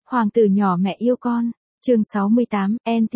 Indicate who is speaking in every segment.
Speaker 1: Hoàng tử nhỏ mẹ yêu con. Chương 68,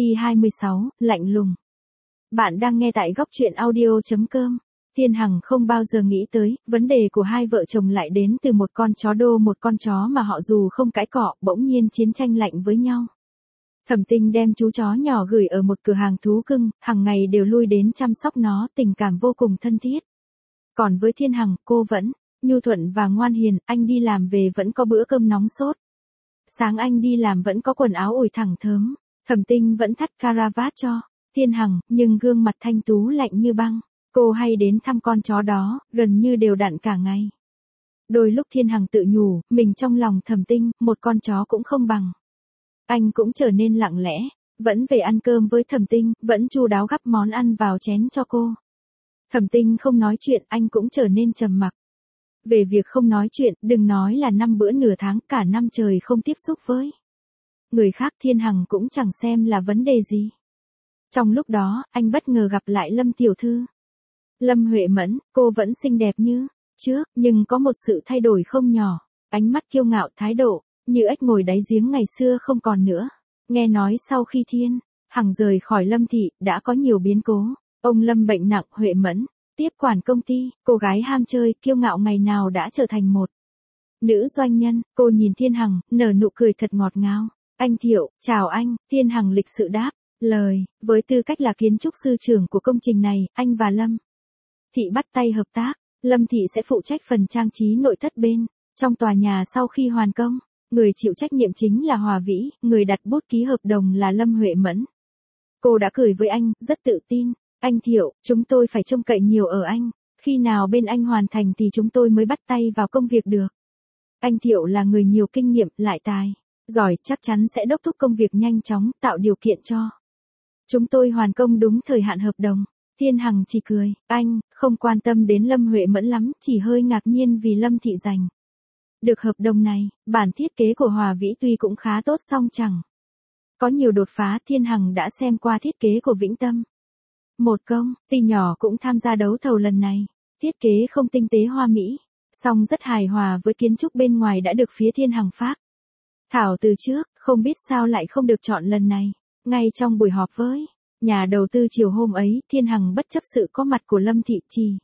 Speaker 1: NT26, lạnh lùng. Bạn đang nghe tại góc truyện audio.com. Thiên Hằng không bao giờ nghĩ tới, vấn đề của hai vợ chồng lại đến từ một con chó đô, một con chó mà họ dù không cãi cọ, bỗng nhiên chiến tranh lạnh với nhau. Thẩm Tinh đem chú chó nhỏ gửi ở một cửa hàng thú cưng, hàng ngày đều lui đến chăm sóc nó, tình cảm vô cùng thân thiết. Còn với Thiên Hằng, cô vẫn nhu thuận và ngoan hiền, anh đi làm về vẫn có bữa cơm nóng sốt. Sáng anh đi làm vẫn có quần áo ủi thẳng thớm. Thẩm Tinh vẫn thắt caravat cho Thiên Hằng, nhưng gương mặt thanh tú lạnh như băng. Cô hay đến thăm con chó đó, gần như đều đặn cả ngày. Đôi lúc Thiên Hằng tự nhủ, mình trong lòng Thẩm Tinh, một con chó cũng không bằng. Anh cũng trở nên lặng lẽ, vẫn về ăn cơm với Thẩm Tinh, vẫn chu đáo gắp món ăn vào chén cho cô. Thẩm Tinh không nói chuyện, anh cũng trở nên trầm mặc. Về việc không nói chuyện, đừng nói là 5 bữa nửa tháng, cả năm trời không tiếp xúc với người khác, Thiên Hằng cũng chẳng xem là vấn đề gì. Trong lúc đó, anh bất ngờ gặp lại Lâm tiểu thư. Lâm Huệ Mẫn, cô vẫn xinh đẹp như trước, nhưng có một sự thay đổi không nhỏ. Ánh mắt kiêu ngạo, thái độ như ếch ngồi đáy giếng ngày xưa không còn nữa. Nghe nói sau khi Thiên Hằng rời khỏi Lâm thị, đã có nhiều biến cố. Ông Lâm bệnh nặng, Huệ Mẫn tiếp quản công ty, cô gái ham chơi, kiêu ngạo ngày nào đã trở thành một nữ doanh nhân. Cô nhìn Thiên Hằng, nở nụ cười thật ngọt ngào. Anh Thiệu, chào anh. Thiên Hằng lịch sự đáp lời. Với tư cách là kiến trúc sư trưởng của công trình này, anh và Lâm thị bắt tay hợp tác. Lâm thị sẽ phụ trách phần trang trí nội thất bên trong tòa nhà sau khi hoàn công. Người chịu trách nhiệm chính là Hòa Vĩ, người đặt bút ký hợp đồng là Lâm Huệ Mẫn. Cô đã cười với anh, rất tự tin. Anh Thiệu, chúng tôi phải trông cậy nhiều ở anh. Khi nào bên anh hoàn thành thì chúng tôi mới bắt tay vào công việc được. Anh Thiệu là người nhiều kinh nghiệm, lại tài giỏi, chắc chắn sẽ đốc thúc công việc nhanh chóng, tạo điều kiện cho chúng tôi hoàn công đúng thời hạn hợp đồng. Thiên Hằng chỉ cười, anh không quan tâm đến Lâm Huệ Mẫn lắm, chỉ hơi ngạc nhiên vì Lâm thị giành được hợp đồng này. Bản thiết kế của Hòa Vĩ tuy cũng khá tốt song chẳng có nhiều đột phá. Thiên Hằng đã xem qua thiết kế của Vĩnh Tâm. Một công ty nhỏ cũng tham gia đấu thầu lần này. Thiết kế không tinh tế hoa mỹ, song rất hài hòa với kiến trúc bên ngoài đã được phía Thiên Hằng phác thảo từ trước, không biết sao lại không được chọn lần này. Ngay trong buổi họp với nhà đầu tư chiều hôm ấy, Thiên Hằng bất chấp sự có mặt của Lâm thị chỉ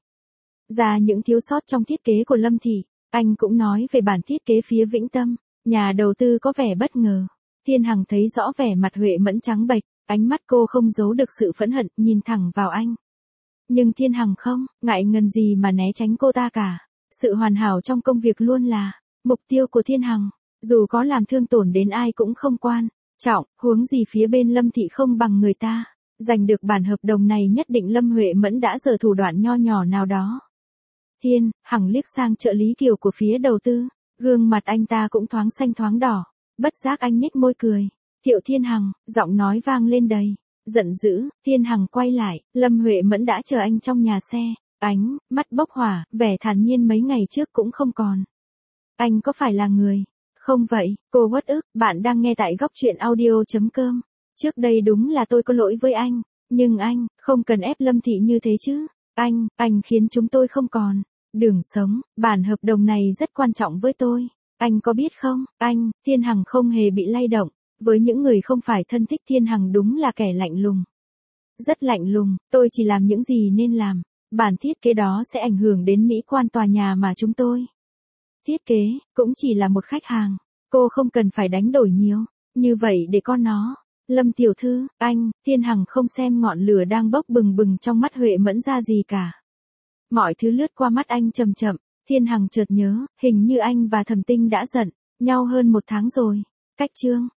Speaker 1: ra những thiếu sót trong thiết kế của Lâm thị. Anh cũng nói về bản thiết kế phía Vĩnh Tâm. Nhà đầu tư có vẻ bất ngờ. Thiên Hằng thấy rõ vẻ mặt Huệ Mẫn trắng bệch, ánh mắt cô không giấu được sự phẫn hận, nhìn thẳng vào anh. Nhưng Thiên Hằng không ngại ngần gì mà né tránh cô ta cả. Sự hoàn hảo trong công việc luôn là mục tiêu của Thiên Hằng, dù có làm thương tổn đến ai cũng không quan trọng, huống gì phía bên Lâm thị không bằng người ta. Giành được bản hợp đồng này nhất định Lâm Huệ Mẫn đã giở thủ đoạn nho nhỏ nào đó. Thiên Hằng liếc sang trợ lý Kiều của phía đầu tư, gương mặt anh ta cũng thoáng xanh thoáng đỏ. Bất giác anh nhếch môi cười. Thiệu Thiên Hằng, giọng nói vang lên đầy giận dữ. Thiên Hằng quay lại, Lâm Huệ Mẫn đã chờ anh trong nhà xe. Ánh mắt bốc hỏa, vẻ thản nhiên mấy ngày trước cũng không còn. Anh có phải là người không vậy? Cô uất ức. Bạn đang nghe tại góc truyện audio.com. Trước đây đúng là tôi có lỗi với anh, nhưng anh không cần ép Lâm thị như thế chứ. Anh khiến chúng tôi không còn đường sống. Bản hợp đồng này rất quan trọng với tôi. Anh có biết không? Thiên Hằng không hề bị lay động. Với những người không phải thân thích, Thiên Hằng đúng là kẻ lạnh lùng. Rất lạnh lùng. Tôi chỉ làm những gì nên làm. Bản thiết kế đó sẽ ảnh hưởng đến mỹ quan tòa nhà mà chúng tôi thiết kế, cũng chỉ là một khách hàng. Cô không cần phải đánh đổi nhiều như vậy để con nó. Lâm tiểu thư, Thiên Hằng không xem ngọn lửa đang bốc bừng bừng trong mắt Huệ Mẫn ra gì cả. Mọi thứ lướt qua mắt anh chậm chậm. Thiên Hằng chợt nhớ, hình như anh và Thẩm Tinh đã giận nhau hơn 1 tháng rồi. Cách chương